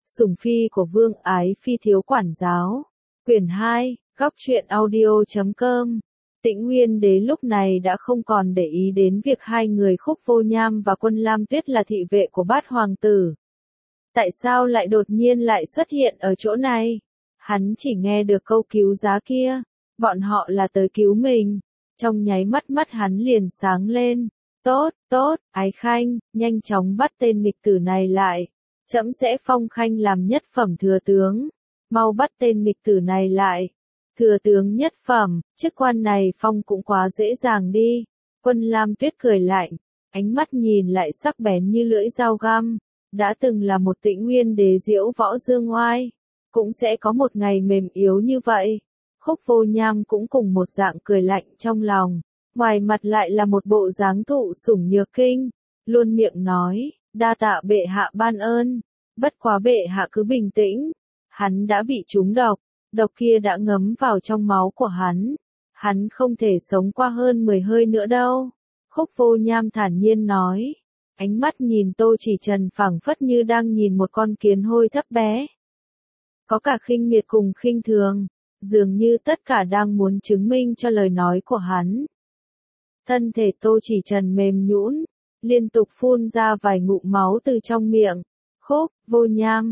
Sủng phi của Vương Ái Phi thiếu quản giáo. Quyển 2, góc truyện audio.com. Tĩnh Nguyên Đế lúc này đã không còn để ý đến việc hai người Khúc Vô Nham và Quân Lam Tuyết là thị vệ của Bát hoàng tử. Tại sao lại đột nhiên lại xuất hiện ở chỗ này? Hắn chỉ nghe được câu cứu giá kia, bọn họ là tới cứu mình. Trong nháy mắt mắt hắn liền sáng lên. Tốt, tốt, Ái Khanh, nhanh chóng bắt tên nghịch tử này lại. Trẫm sẽ phong Khanh làm nhất phẩm thừa tướng. Mau bắt tên nghịch tử này lại. Thừa tướng nhất phẩm, chức quan này phong cũng quá dễ dàng đi. Quân Lam Tuyết cười lạnh, ánh mắt nhìn lại sắc bén như lưỡi dao găm. Đã từng là một Tĩnh Nguyên Đế diễu võ dương oai, cũng sẽ có một ngày mềm yếu như vậy. Khúc Vô Nham cũng cùng một dạng cười lạnh trong lòng, ngoài mặt lại là một bộ dáng thụ sủng nhược kinh, luôn miệng nói, đa tạ bệ hạ ban ơn, bất quá bệ hạ cứ bình tĩnh, hắn đã bị trúng độc, độc kia đã ngấm vào trong máu của hắn không thể sống qua hơn 10 hơi nữa đâu. Khúc Vô Nham thản nhiên nói, ánh mắt nhìn Tô Chỉ Trần phảng phất như đang nhìn một con kiến hôi thấp bé. Có cả khinh miệt cùng khinh thường, dường như tất cả đang muốn chứng minh cho lời nói của hắn. Thân thể Tô Chỉ Trần mềm nhũn, liên tục phun ra vài ngụm máu từ trong miệng. Khúc Vô Nham,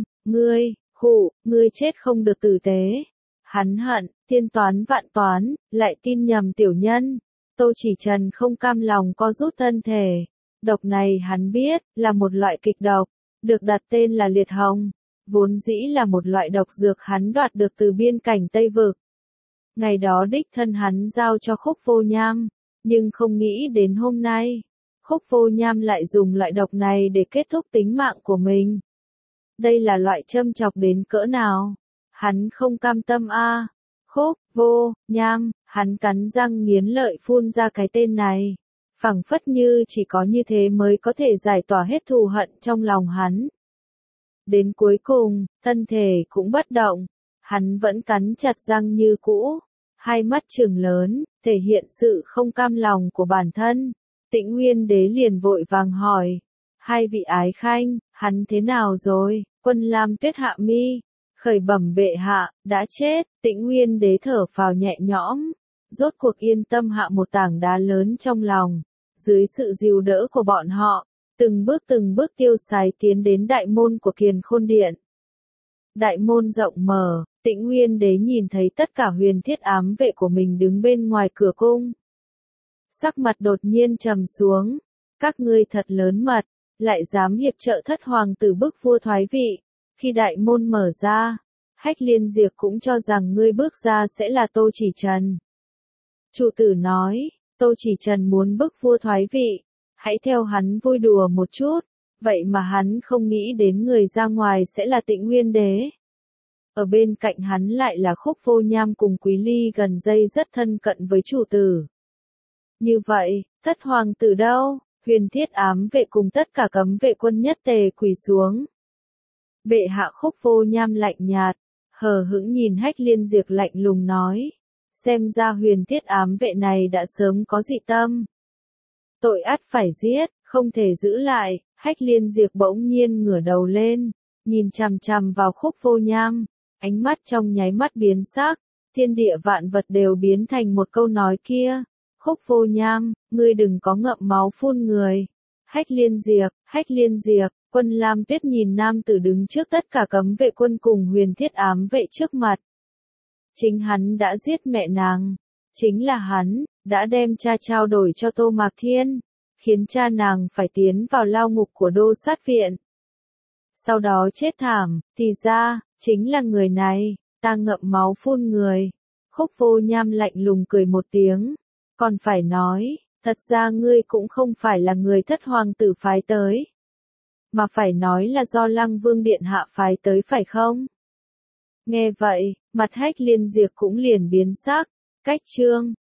ngươi chết không được tử tế. Hắn hận, tiên toán vạn toán, lại tin nhầm tiểu nhân. Tô Chỉ Trần không cam lòng co rút thân thể. Độc này hắn biết, là một loại kịch độc, được đặt tên là liệt hồng. Vốn dĩ là một loại độc dược hắn đoạt được từ biên cảnh Tây Vực. Ngày đó đích thân hắn giao cho Khúc Vô Nham, nhưng không nghĩ đến hôm nay, Khúc Vô Nham lại dùng loại độc này để kết thúc tính mạng của mình. Đây là loại châm chọc đến cỡ nào? Hắn không cam tâm a. Khúc Vô Nham, hắn cắn răng nghiến lợi phun ra cái tên này. Phảng phất như chỉ có như thế mới có thể giải tỏa hết thù hận trong lòng hắn. Đến cuối cùng, thân thể cũng bất động, hắn vẫn cắn chặt răng như cũ, hai mắt trừng lớn, thể hiện sự không cam lòng của bản thân. Tĩnh Nguyên Đế liền vội vàng hỏi, hai vị ái khanh, hắn thế nào rồi? Quân Lam Tuyết hạ mi, khởi bẩm bệ hạ, đã chết. Tĩnh Nguyên Đế thở phào nhẹ nhõm, rốt cuộc yên tâm hạ một tảng đá lớn trong lòng. Dưới sự dìu đỡ của bọn họ, từng bước tiêu sái tiến đến đại môn của Kiền Khôn Điện. Đại môn rộng mở, Tĩnh Nguyên Đế nhìn thấy tất cả huyền thiết ám vệ của mình đứng bên ngoài cửa cung. Sắc mặt đột nhiên trầm xuống, các ngươi thật lớn mật, lại dám hiệp trợ thất hoàng tử bức vua thoái vị. Khi đại môn mở ra, Hách Liên Diệp cũng cho rằng ngươi bước ra sẽ là Tô Chỉ Trần. Chủ tử nói, Tô Chỉ Trần muốn bức vua thoái vị, hãy theo hắn vui đùa một chút, vậy mà hắn không nghĩ đến người ra ngoài sẽ là Tĩnh Nguyên Đế. Ở bên cạnh hắn lại là Khúc Vô Nham cùng Quý Ly gần dây rất thân cận với chủ tử. Như vậy, thất hoàng tử đâu? Huyền thiết ám vệ cùng tất cả cấm vệ quân nhất tề quỳ xuống. Bệ hạ. Khúc Vô Nham lạnh nhạt, hờ hững nhìn Hách Liên Diệp lạnh lùng nói. Xem ra huyền thiết ám vệ này đã sớm có dị tâm. Tội ắt phải giết, không thể giữ lại. Hách Liên Diệp bỗng nhiên ngửa đầu lên, nhìn chằm chằm vào Khúc Vô Nham, ánh mắt trong nháy mắt biến sắc, thiên địa vạn vật đều biến thành một câu nói kia. Khúc Vô Nham, ngươi đừng có ngậm máu phun người. Hách Liên Diệp, Quân Lam Tuyết nhìn nam tử đứng trước tất cả cấm vệ quân cùng huyền thiết ám vệ trước mặt. Chính hắn đã giết mẹ nàng, chính là hắn, đã đem cha trao đổi cho Tô Mạc Thiên, khiến cha nàng phải tiến vào lao ngục của đô sát viện. Sau đó chết thảm, thì ra, chính là người này, ta ngậm máu phun người. Khúc Vô Nham lạnh lùng cười một tiếng, còn phải nói, thật ra ngươi cũng không phải là người thất hoàng tử phái tới, mà phải nói là do Lăng Vương Điện Hạ phái tới phải không? Nghe vậy, mặt Hách Liên Diệp cũng liền biến sắc, cách chương